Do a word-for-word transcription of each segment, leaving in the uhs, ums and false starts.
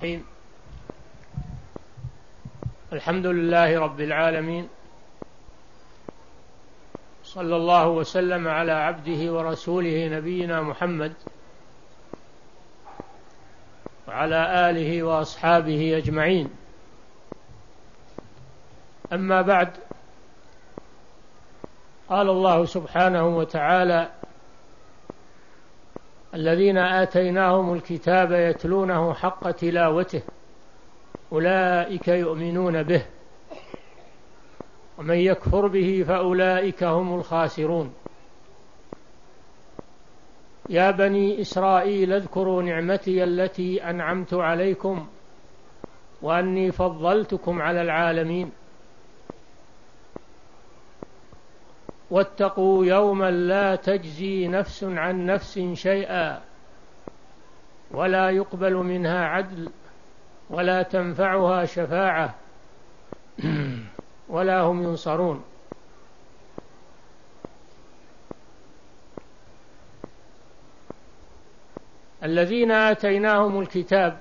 الحمد لله رب العالمين، صلى الله وسلم على عبده ورسوله نبينا محمد وعلى آله وأصحابه أجمعين. أما بعد، قال الله سبحانه وتعالى: الذين آتيناهم الكتاب يتلونه حق تلاوته أولئك يؤمنون به ومن يكفر به فأولئك هم الخاسرون. يا بني إسرائيل اذكروا نعمتي التي أنعمت عليكم وأني فضلتكم على العالمين واتقوا يوما لا تجزي نفس عن نفس شيئا ولا يقبل منها عدل ولا تنفعها شفاعة ولا هم ينصرون. الذين آتيناهم الكتاب،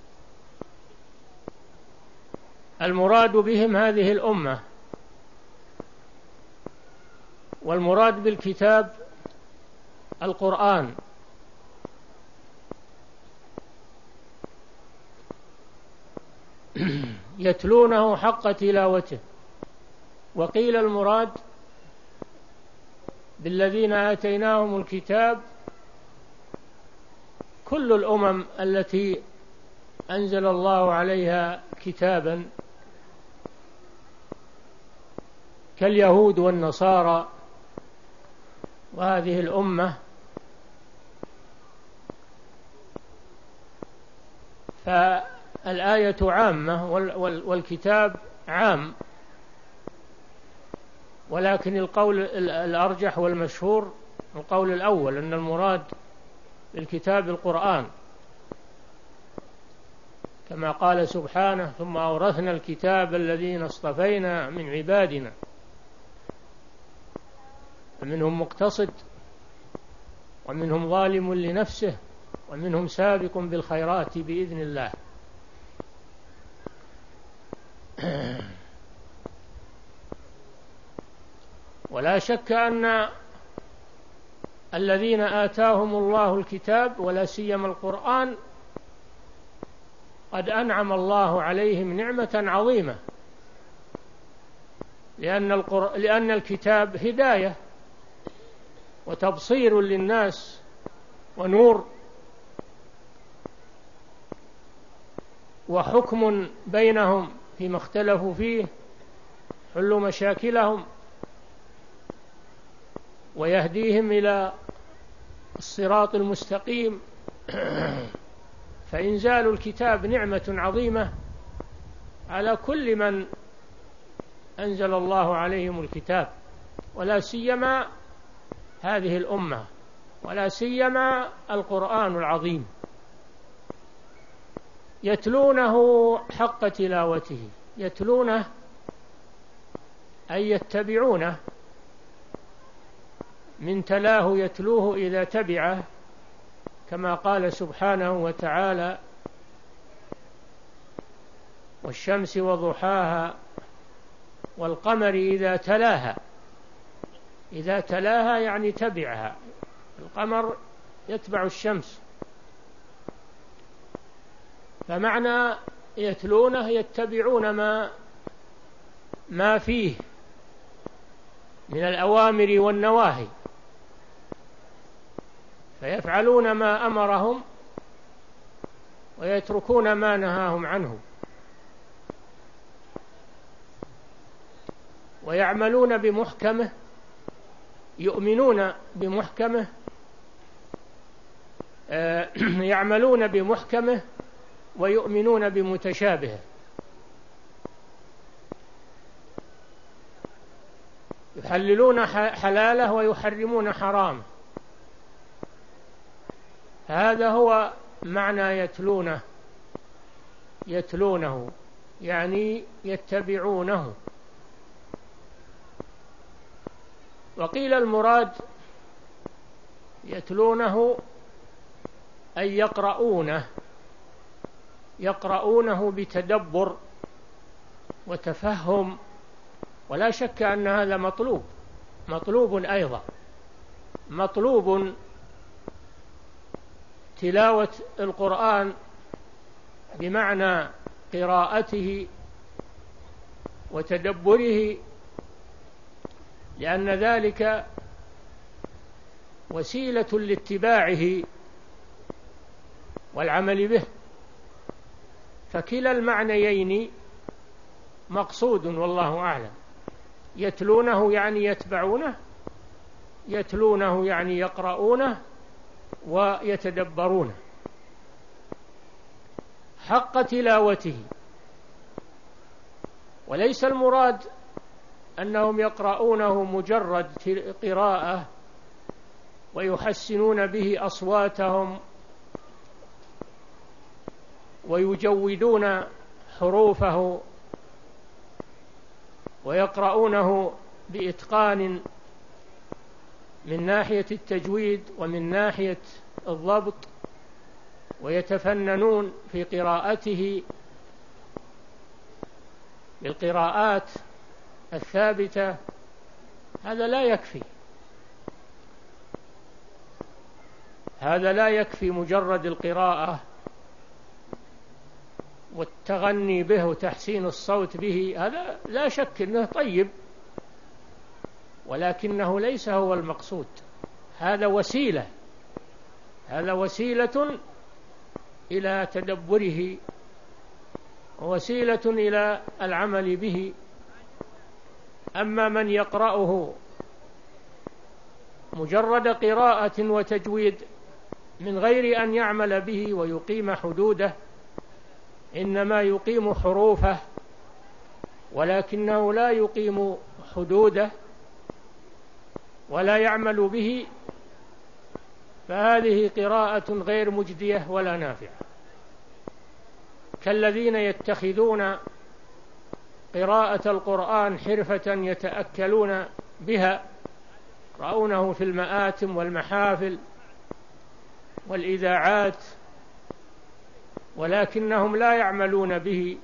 المراد بهم هذه الأمة، والمراد بالكتاب القرآن. يتلونه حق تلاوته. وقيل المراد بالذين آتيناهم الكتاب كل الأمم التي أنزل الله عليها كتابا كاليهود والنصارى، وهذه الأمة فالآية عامة والكتاب عام، ولكن القول الأرجح والمشهور القول الأول، أن المراد بالكتاب القرآن، كما قال سبحانه: ثم أورثنا الكتاب الذين اصطفينا من عبادنا فمنهم مقتصد ومنهم ظالم لنفسه ومنهم سابق بالخيرات بإذن الله. ولا شك أن الذين آتاهم الله الكتاب ولا سيما القرآن قد أنعم الله عليهم نعمة عظيمة، لأن, القر... لأن الكتاب هداية وتبصير للناس ونور وحكم بينهم فيما اختلفوا فيه، حل مشاكلهم ويهديهم إلى الصراط المستقيم. فإنزال الكتاب نعمة عظيمة على كل من أنزل الله عليهم الكتاب، ولا سيما هذه الأمة، ولا سيما القرآن العظيم. يتلونه حق تلاوته. يتلونه أي يتبعونه، من تلاه يتلوه إذا تبعه، كما قال سبحانه وتعالى: والشمس وضحاها والقمر إذا تلاها. إذا تلاها يعني تبعها، القمر يتبع الشمس، فمعنى يتلونه يتبعون ما ما فيه من الأوامر والنواهي، فيفعلون ما أمرهم ويتركون ما نهاهم عنه، ويعملون بمحكمه، يؤمنون بمحكمه، يعملون بمحكمه ويؤمنون بمتشابهه. يحللون حلاله ويحرمون حرامه. هذا هو معنى يتلونه. يتلونه يعني يتبعونه. وقيل المراد يتلونه أي يقرؤونه، يقرؤونه بتدبر وتفهم، ولا شك أن هذا مطلوب مطلوب أيضا، مطلوب تلاوة القرآن بمعنى قراءته وتدبره، لأن ذلك وسيلة لاتباعه والعمل به، فكلا المعنيين مقصود والله أعلم. يتلونه يعني يتبعونه، يتلونه يعني يقرؤونه ويتدبرونه حق تلاوته. وليس المراد أنهم يقرؤونه مجرد قراءة ويحسنون به أصواتهم ويجودون حروفه ويقرؤونه بإتقان من ناحية التجويد ومن ناحية الضبط، ويتفننون في قراءته بالقراءات الثابتة. هذا لا يكفي، هذا لا يكفي مجرد القراءة والتغني به وتحسين الصوت به، هذا لا شك أنه طيب، ولكنه ليس هو المقصود. هذا وسيلة، هذا وسيلة إلى تدبره ووسيلة إلى العمل به. أما من يقرأه مجرد قراءة وتجويد من غير أن يعمل به ويقيم حدوده، إنما يقيم حروفه ولكنه لا يقيم حدوده ولا يعمل به، فهذه قراءة غير مجدية ولا نافعة، كالذين يتخذون قراءة القرآن حرفة يتأكلون بها، يقرؤونه في المآتم والمحافل والإذاعات، ولكنهم لا يعملون به،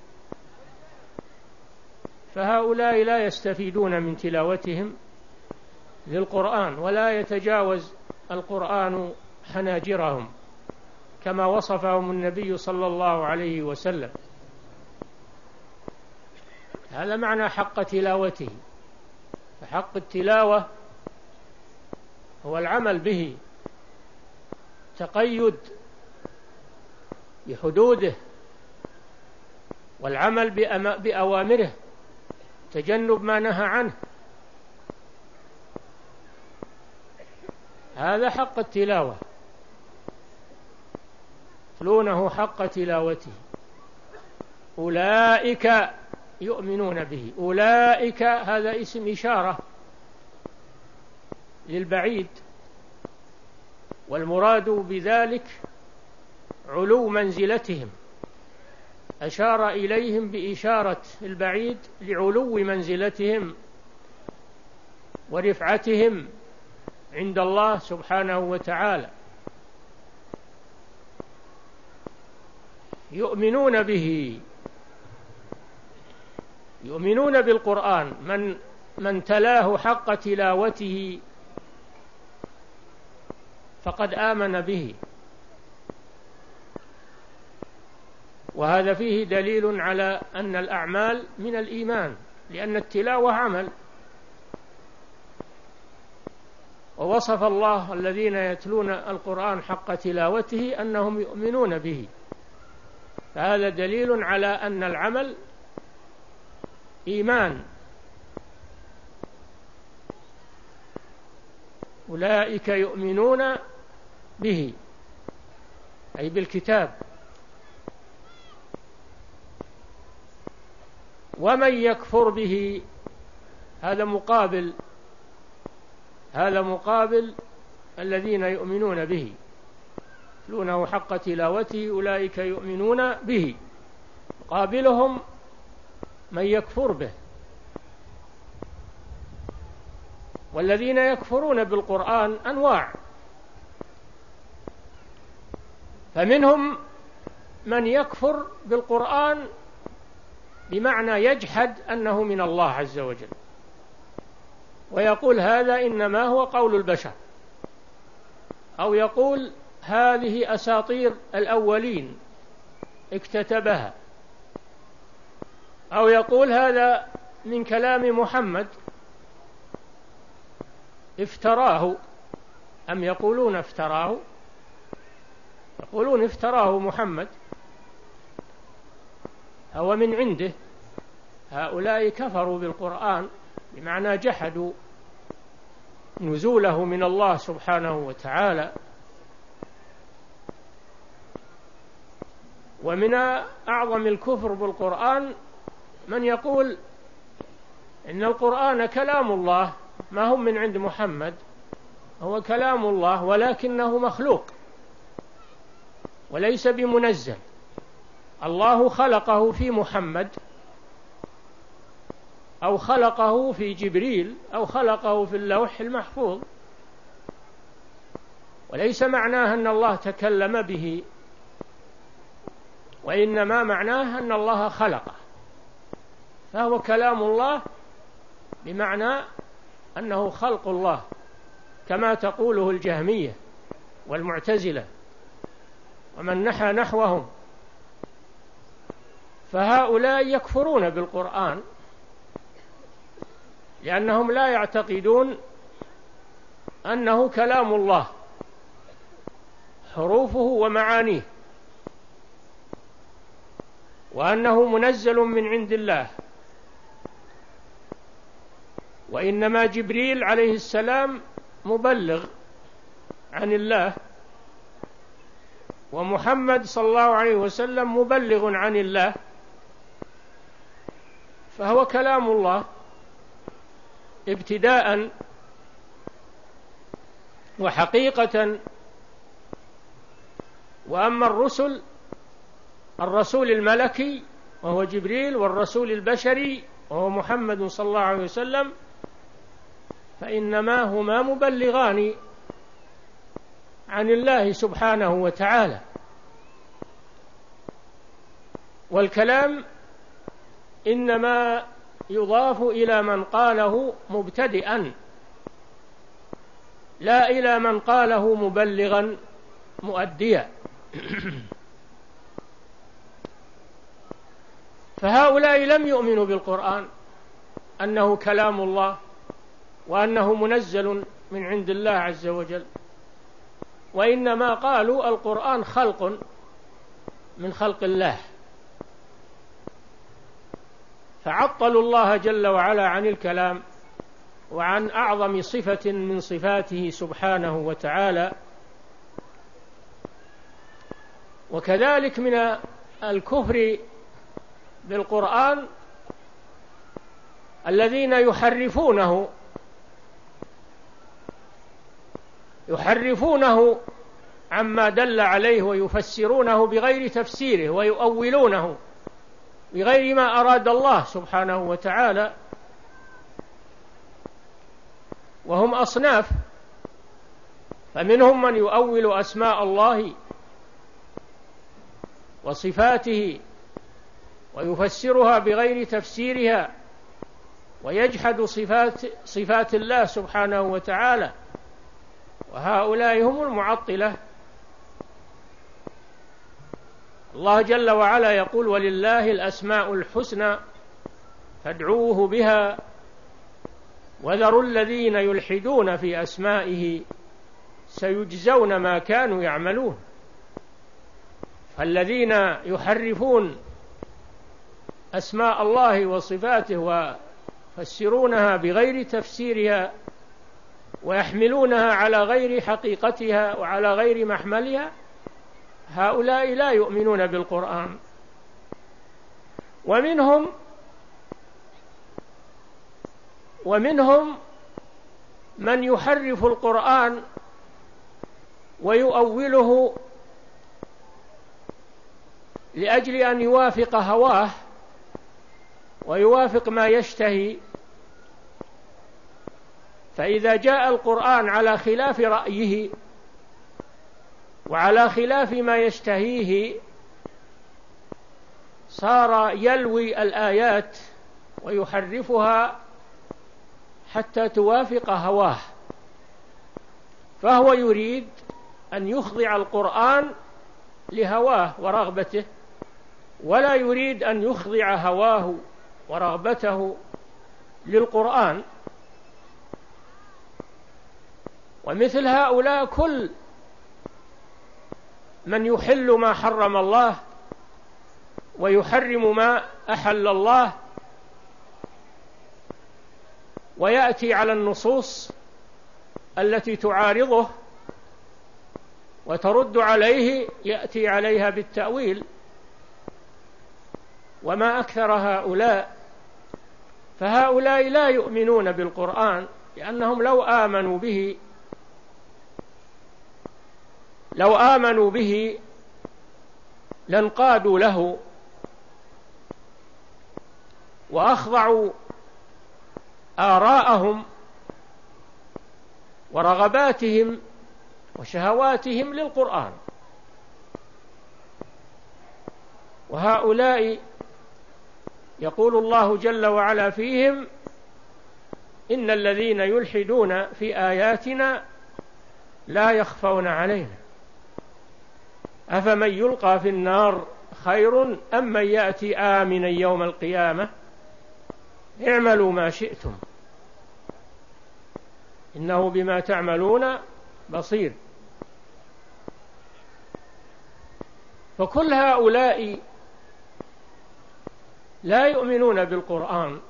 فهؤلاء لا يستفيدون من تلاوتهم للقرآن، ولا يتجاوز القرآن حناجرهم كما وصفهم النبي صلى الله عليه وسلم. هذا معنى حق تلاوته. فحق التلاوة هو العمل به، تقيد بحدوده والعمل بأوامره، تجنب ما نهى عنه. هذا حق التلاوة، يتلونه حق تلاوته. أولئك يؤمنون به، أولئك هذا اسم إشارة للبعيد، والمراد بذلك علو منزلتهم، أشار إليهم بإشارة البعيد لعلو منزلتهم ورفعتهم عند الله سبحانه وتعالى. يؤمنون به، يؤمنون بالقرآن. من من تلاه حق تلاوته فقد آمن به، وهذا فيه دليل على أن الأعمال من الإيمان، لأن التلاوة عمل. ووصف الله الذين يتلون القرآن حق تلاوته أنهم يؤمنون به، فهذا دليل على أن العمل إيمان. أولئك يؤمنون به أي بالكتاب. ومن يكفر به هذا مقابل، هذا مقابل الذين يؤمنون به، يتلونه حق تلاوته أولئك يؤمنون به، مقابلهم من يكفر به. والذين يكفرون بالقرآن أنواع، فمنهم من يكفر بالقرآن بمعنى يجحد أنه من الله عز وجل، ويقول هذا إنما هو قول البشر، أو يقول هذه أساطير الأولين اكتتبها، أو يقول هذا من كلام محمد افتراه. أم يقولون افتراه؟ يقولون افتراه محمد، هو من عنده. هؤلاء كفروا بالقرآن بمعنى جحدوا نزوله من الله سبحانه وتعالى. ومن أعظم الكفر بالقرآن من يقول إن القرآن كلام الله، ما هم من عند محمد، هو كلام الله ولكنه مخلوق وليس بمنزل. الله خلقه في محمد، أو خلقه في جبريل، أو خلقه في اللوح المحفوظ، وليس معناه أن الله تكلم به، وإنما معناه أن الله خلقه، فهو كلام الله بمعنى أنه خلق الله، كما تقوله الجهمية والمعتزلة ومن نحى نحوهم. فهؤلاء يكفرون بالقرآن لأنهم لا يعتقدون أنه كلام الله حروفه ومعانيه، وأنه منزل من عند الله، وإنما جبريل عليه السلام مبلغ عن الله، ومحمد صلى الله عليه وسلم مبلغ عن الله، فهو كلام الله ابتداء وحقيقة. وأما الرسل، الرسول الملكي وهو جبريل، والرسول البشري وهو محمد صلى الله عليه وسلم، فإنما هما مبلغان عن الله سبحانه وتعالى. والكلام إنما يضاف إلى من قاله مبتدئا، لا إلى من قاله مبلغا مؤديا. فهؤلاء لم يؤمنوا بالقرآن أنه كلام الله وأنه منزل من عند الله عز وجل، وإنما قالوا القرآن خلق من خلق الله، فعطلوا الله جل وعلا عن الكلام وعن أعظم صفة من صفاته سبحانه وتعالى. وكذلك من الكفر بالقرآن الذين يحرفونه يحرفونه عما دل عليه، ويفسرونه بغير تفسيره، ويؤولونه بغير ما أراد الله سبحانه وتعالى. وهم أصناف، فمنهم من يؤول أسماء الله وصفاته ويفسرها بغير تفسيرها، ويجحد صفات, صفات الله سبحانه وتعالى، وهؤلاء هم المعطلة. الله جل وعلا يقول ولله الأسماء الحسنى فادعوه بها وذروا الذين يلحدون في أسمائه سيجزون ما كانوا يعملون. فالذين يحرفون أسماء الله وصفاته ويفسرونها بغير تفسيرها ويحملونها على غير حقيقتها وعلى غير محملها، هؤلاء لا يؤمنون بالقرآن. ومنهم ومنهم من يحرف القرآن ويؤوله لأجل أن يوافق هواه ويوافق ما يشتهي، فإذا جاء القرآن على خلاف رأيه وعلى خلاف ما يشتهيه صار يلوي الآيات ويحرفها حتى توافق هواه، فهو يريد أن يخضع القرآن لهواه ورغبته، ولا يريد أن يخضع هواه ورغبته للقرآن. ومثل هؤلاء كل من يحل ما حرم الله ويحرم ما أحل الله، ويأتي على النصوص التي تعارضه وترد عليه، يأتي عليها بالتأويل. وما أكثر هؤلاء، فهؤلاء لا يؤمنون بالقرآن، لأنهم لو آمنوا به لو آمنوا به لانقادوا له وأخضعوا آراءهم ورغباتهم وشهواتهم للقرآن. وهؤلاء يقول الله جل وعلا فيهم: إن الذين يلحدون في آياتنا لا يخفون علينا أفمن يلقى في النار خير أم من يأتي آمنا يوم القيامة اعملوا ما شئتم إنه بما تعملون بصير. فكل هؤلاء لا يؤمنون بالقرآن،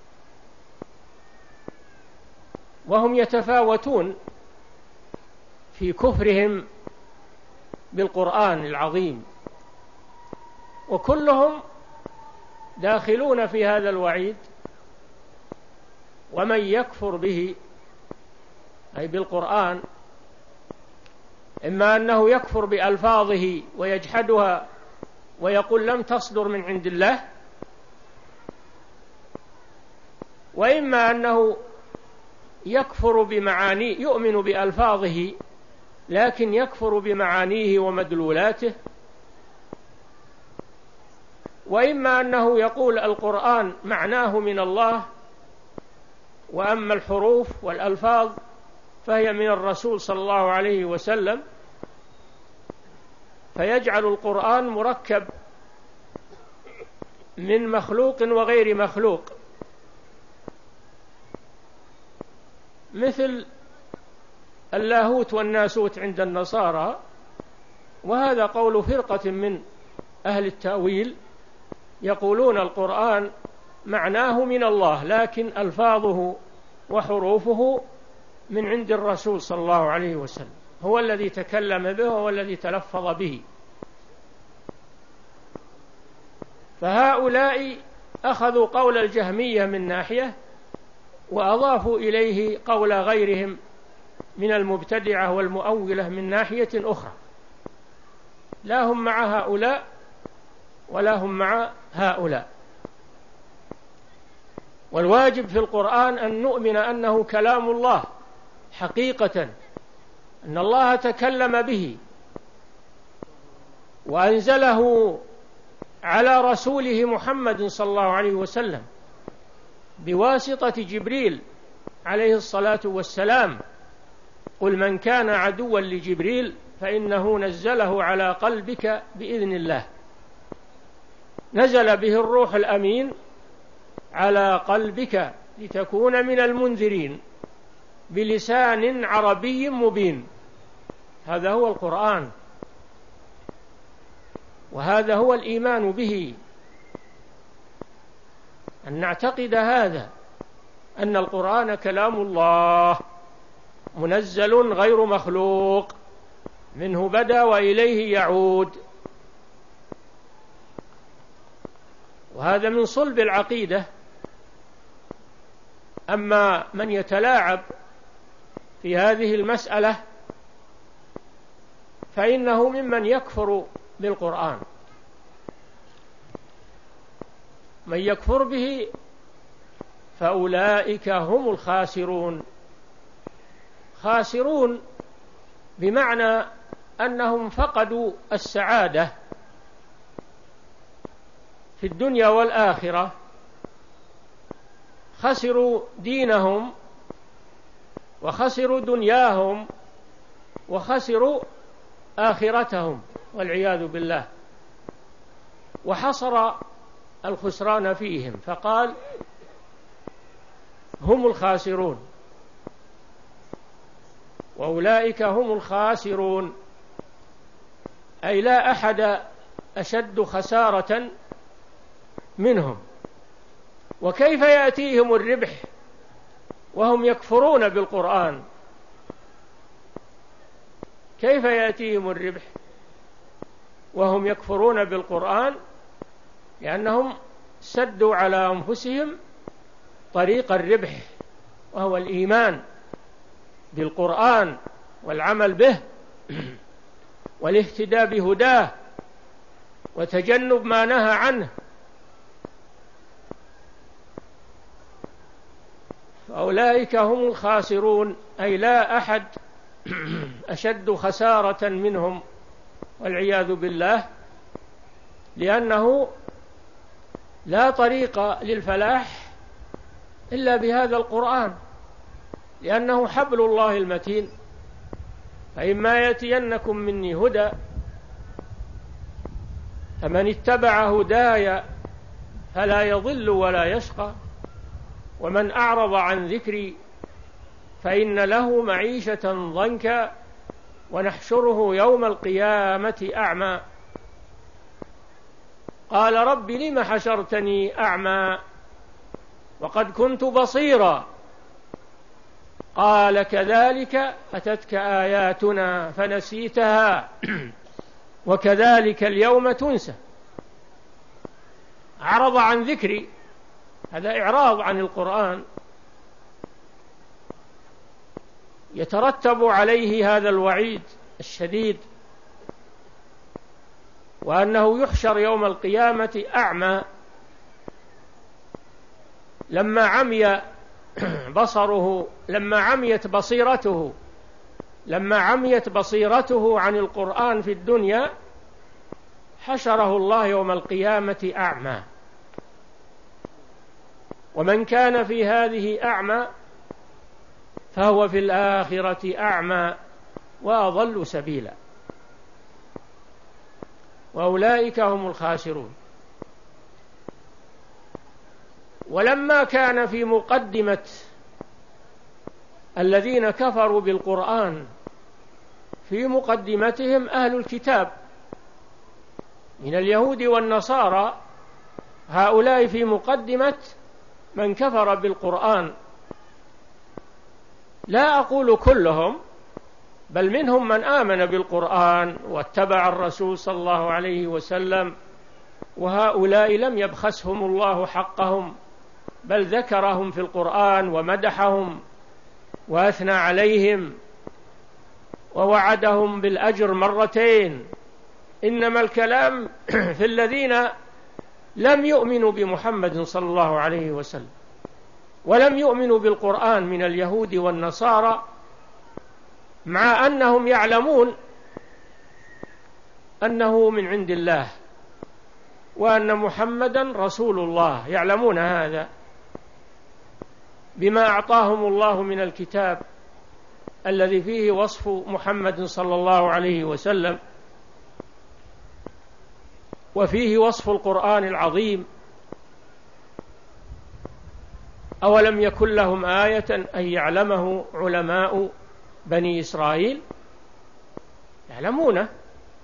وهم يتفاوتون في كفرهم بالقرآن العظيم، وكلهم داخلون في هذا الوعيد. ومن يكفر به أي بالقرآن، إما أنه يكفر بألفاظه ويجحدها ويقول لم تصدر من عند الله، وإما أنه يكفر بمعانيه، يؤمن بألفاظه لكن يكفر بمعانيه ومدلولاته، وإما أنه يقول القرآن معناه من الله، وأما الحروف والألفاظ فهي من الرسول صلى الله عليه وسلم، فيجعل القرآن مركب من مخلوق وغير مخلوق، مثل اللاهوت والناسوت عند النصارى. وهذا قول فرقة من أهل التأويل يقولون القرآن معناه من الله لكن ألفاظه وحروفه من عند الرسول صلى الله عليه وسلم، هو الذي تكلم به وهو الذي تلفظ به. فهؤلاء أخذوا قول الجهمية من ناحية، وأضافوا إليه قول غيرهم من المبتدعة والمؤولة من ناحية أخرى، لا هم مع هؤلاء ولا هم مع هؤلاء. والواجب في القرآن أن نؤمن أنه كلام الله حقيقة، أن الله تكلم به وأنزله على رسوله محمد صلى الله عليه وسلم بواسطة جبريل عليه الصلاة والسلام. قل من كان عدوا لجبريل فإنه نزله على قلبك بإذن الله، نزل به الروح الأمين على قلبك لتكون من المنذرين بلسان عربي مبين. هذا هو القرآن، وهذا هو الإيمان به، أن نعتقد هذا، أن القرآن كلام الله منزل غير مخلوق، منه بدأ وإليه يعود. وهذا من صلب العقيدة. أما من يتلاعب في هذه المسألة فإنه ممن يكفر بالقرآن. من يكفر به فأولئك هم الخاسرون. خاسرون بمعنى أنهم فقدوا السعادة في الدنيا والآخرة خسروا دينهم وخسروا دنياهم وخسروا آخرتهم والعياذ بالله، وحصر الخسران فيهم فقال هم الخاسرون وأولئك هم الخاسرون، أي لا أحد أشد خسارة منهم. وكيف يأتيهم الربح وهم يكفرون بالقرآن؟ كيف يأتيهم الربح وهم يكفرون بالقرآن؟ لأنهم سدوا على أنفسهم طريق الربح، وهو الإيمان بالقرآن والعمل به والاهتداء بهداه وتجنب ما نهى عنه. فأولئك هم الخاسرون، أي لا أحد أشد خسارة منهم والعياذ بالله، لأنه لا طريق للفلاح إلا بهذا القرآن، لأنه حبل الله المتين. فإما يأتينكم مني هدى فمن اتبع هداي فلا يضل ولا يشقى، ومن أعرض عن ذكري فإن له معيشة ضنكا ونحشره يوم القيامة أعمى. قال رب لم حشرتني أعمى وقد كنت بصيرا قال كذلك أتتك آياتنا فنسيتها وكذلك اليوم تنسى. أعرض عن ذكري، هذا إعراض عن القرآن، يترتب عليه هذا الوعيد الشديد، وأنه يحشر يوم القيامة أعمى. لما عمي بصره لما عميت بصيرته لما عميت بصيرته عن القرآن في الدنيا حشره الله يوم القيامة أعمى. ومن كان في هذه أعمى فهو في الآخرة أعمى وأضل سبيلا، وأولئك هم الخاسرون. ولما كان في مقدمة الذين كفروا بالقرآن في مقدمتهم أهل الكتاب من اليهود والنصارى، هؤلاء في مقدمة من كفر بالقرآن، لا أقول كلهم، بل منهم من آمن بالقرآن واتبع الرسول صلى الله عليه وسلم، وهؤلاء لم يبخسهم الله حقهم، بل ذكرهم في القرآن ومدحهم وأثنى عليهم ووعدهم بالأجر مرتين. إنما الكلام في الذين لم يؤمنوا بمحمد صلى الله عليه وسلم ولم يؤمنوا بالقرآن من اليهود والنصارى، مع أنهم يعلمون أنه من عند الله وأن محمدا رسول الله، يعلمون هذا بما أعطاهم الله من الكتاب الذي فيه وصف محمد صلى الله عليه وسلم، وفيه وصف القرآن العظيم. أولم يكن لهم آية أن يعلمه علماء بني إسرائيل؟ يعلمونه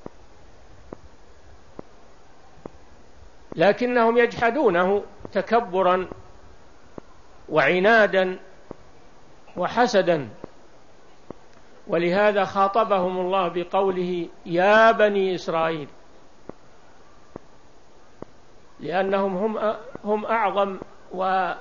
لكنهم يجحدونه تكبرا وعنادا وحسدا، ولهذا خاطبهم الله بقوله يا بني إسرائيل، لأنهم هم هم أعظم وهم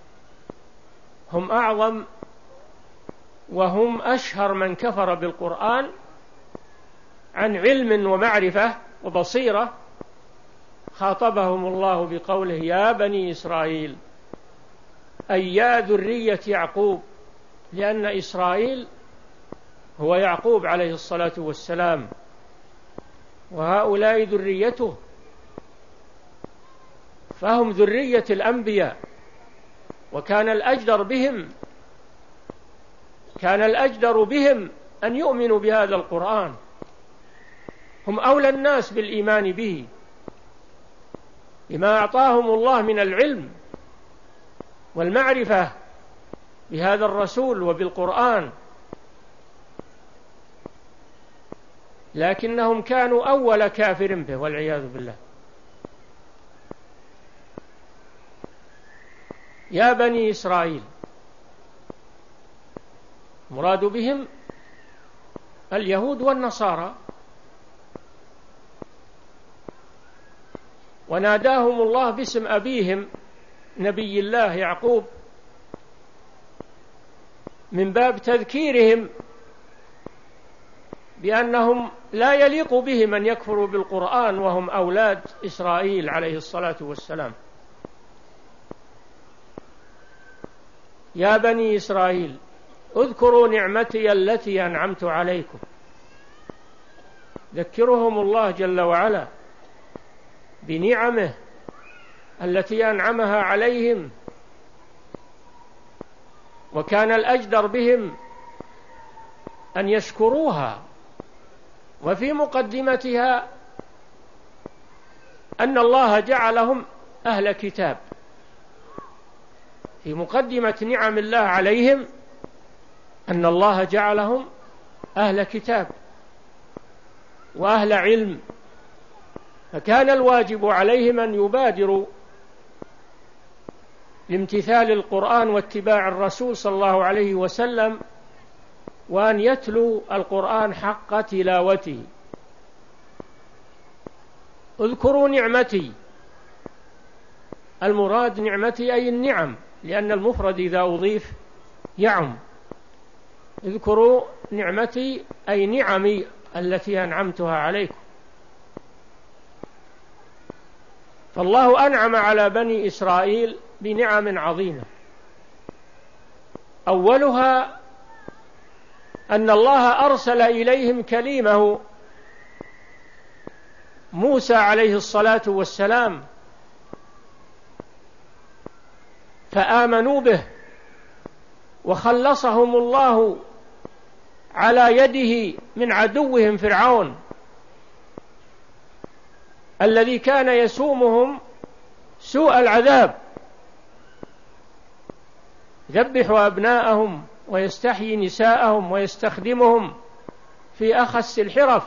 أعظم وهم أشهر من كفر بالقرآن عن علم ومعرفة وبصيرة. خاطبهم الله بقوله يا بني إسرائيل، أي يا ذرية يعقوب، لأن إسرائيل هو يعقوب عليه الصلاة والسلام، وهؤلاء ذريته. فهم ذرية الأنبياء، وكان الأجدر بهم كان الأجدر بهم أن يؤمنوا بهذا القرآن، هم أولى الناس بالإيمان به بما أعطاهم الله من العلم والمعرفة بهذا الرسول وبالقرآن، لكنهم كانوا أول كافر به والعياذ بالله. يا بني إسرائيل، مراد بهم اليهود والنصارى، وناداهم الله باسم أبيهم نبي الله يعقوب من باب تذكيرهم بأنهم لا يليق بهم أن يكفروا بالقرآن وهم أولاد إسرائيل عليه الصلاة والسلام. يا بني إسرائيل اذكروا نعمتي التي أنعمت عليكم، ذكرهم الله جل وعلا بنعمه التي أنعمها عليهم، وكان الأجدر بهم أن يشكروها. وفي مقدمتها أن الله جعلهم أهل كتاب، في مقدمة نعم الله عليهم أن الله جعلهم أهل كتاب وأهل علم، فكان الواجب عليهم أن يبادروا لامتثال القرآن واتباع الرسول صلى الله عليه وسلم، وأن يتلوا القرآن حق تلاوته. اذكروا نعمتي، المراد نعمتي أي النعم، لأن المفرد إذا أضيف يعم. اذكروا نعمتي أي نعمي التي أنعمتها عليكم. فالله أنعم على بني إسرائيل بنعم عظيمة، أولها أن الله أرسل إليهم كليمه موسى عليه الصلاة والسلام، فآمنوا به وخلصهم الله على يده من عدوهم فرعون الذي كان يسومهم سوء العذاب، يذبح أبناءهم ويستحيي نساءهم ويستخدمهم في أخس الحرف.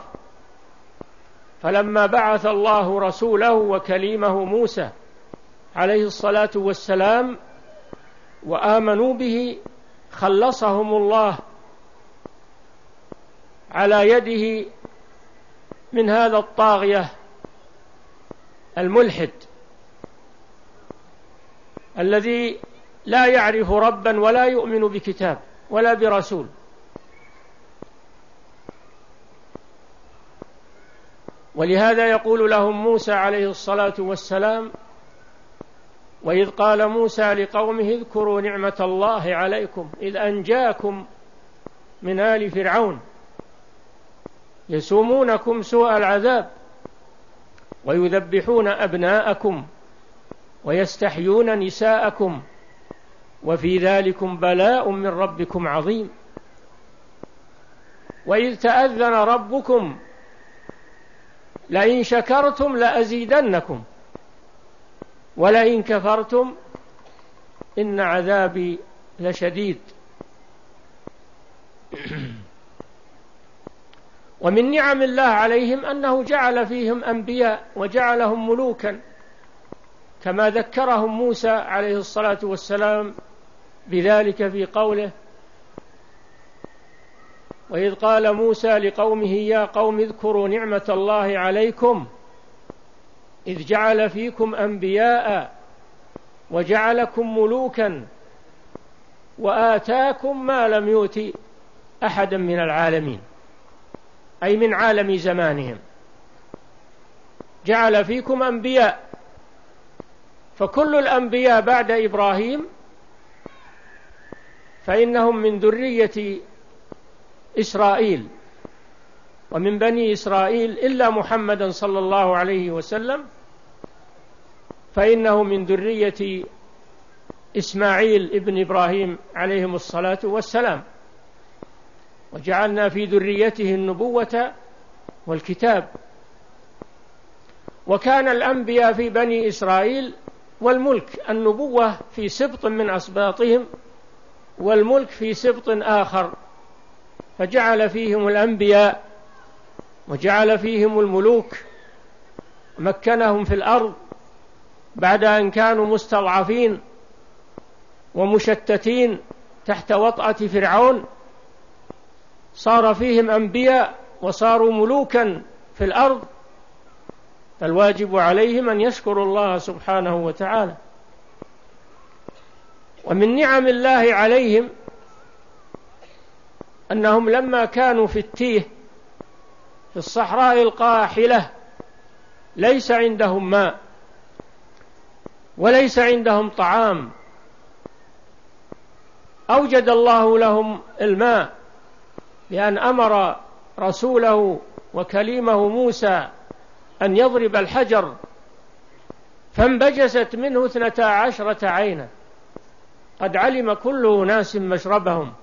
فلما بعث الله رسوله وكليمه موسى عليه الصلاة والسلام وآمنوا به، خلصهم الله على يده من هذا الطاغية الملحد الذي لا يعرف ربا ولا يؤمن بكتاب ولا برسول. ولهذا يقول لهم موسى عليه الصلاة والسلام: وإذ قال موسى لقومه اذكروا نعمة الله عليكم إذ أنجاكم من آل فرعون يسومونكم سوء العذاب ويذبحون أبناءكم ويستحيون نساءكم وفي ذلكم بلاء من ربكم عظيم. وإذ تأذن ربكم لئن شكرتم لأزيدنكم ولئن كفرتم إن عذابي لشديد. ومن نعم الله عليهم أنه جعل فيهم أنبياء وجعلهم ملوكا، كما ذكرهم موسى عليه الصلاة والسلام بذلك في قوله: وإذ قال موسى لقومه يا قوم اذكروا نعمة الله عليكم إذ جعل فيكم أنبياء وجعلكم ملوكا وآتاكم ما لم يؤت أحدا من العالمين، أي من عالم زمانهم. جعل فيكم أنبياء، فكل الأنبياء بعد إبراهيم فإنهم من ذرية إسرائيل ومن بني إسرائيل إلا محمدا صلى الله عليه وسلم، فإنه من ذرية إسماعيل ابن إبراهيم عليهم الصلاة والسلام، وجعلنا في ذريته النبوة والكتاب. وكان الأنبياء في بني إسرائيل والملك، النبوة في سبط من أسباطهم والملك في سبط آخر، فجعل فيهم الأنبياء وجعل فيهم الملوك، مكنهم في الأرض بعد أن كانوا مستضعفين ومشتتين تحت وطأة فرعون، صار فيهم أنبياء وصاروا ملوكا في الأرض، فالواجب عليهم أن يشكروا الله سبحانه وتعالى. ومن نعم الله عليهم أنهم لما كانوا في التيه في الصحراء القاحلة ليس عندهم ماء وليس عندهم طعام، أوجد الله لهم الماء بأن أمر رسوله وكليمه موسى أن يضرب الحجر فانبجست منه اثنتا عشرة عينا، قد علم كل أناس مشربهم،